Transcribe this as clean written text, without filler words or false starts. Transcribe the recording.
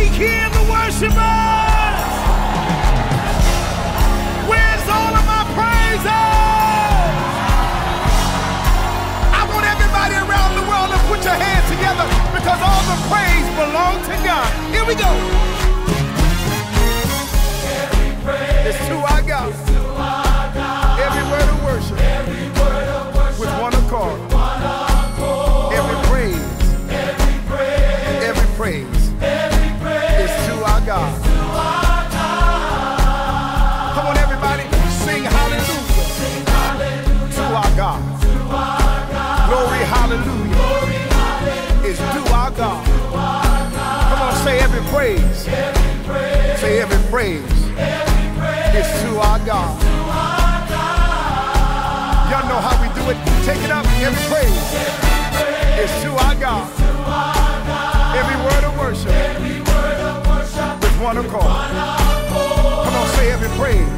hear the worshipers? Where's all of my praises? I want everybody around the world to put your hands together because all the praise belongs to God. Here we go. It's to our God. Every word of worship. With one accord. Every praise. Every praise. Is to our God. Come on, everybody. Sing hallelujah. To our God. Glory, hallelujah. Is to our God. Come on, say every praise. Say every praise. It's to our God. Y'all know how we do it. Take it up. Every praise is to our God. Every word of worship with one accord. Come on, say every praise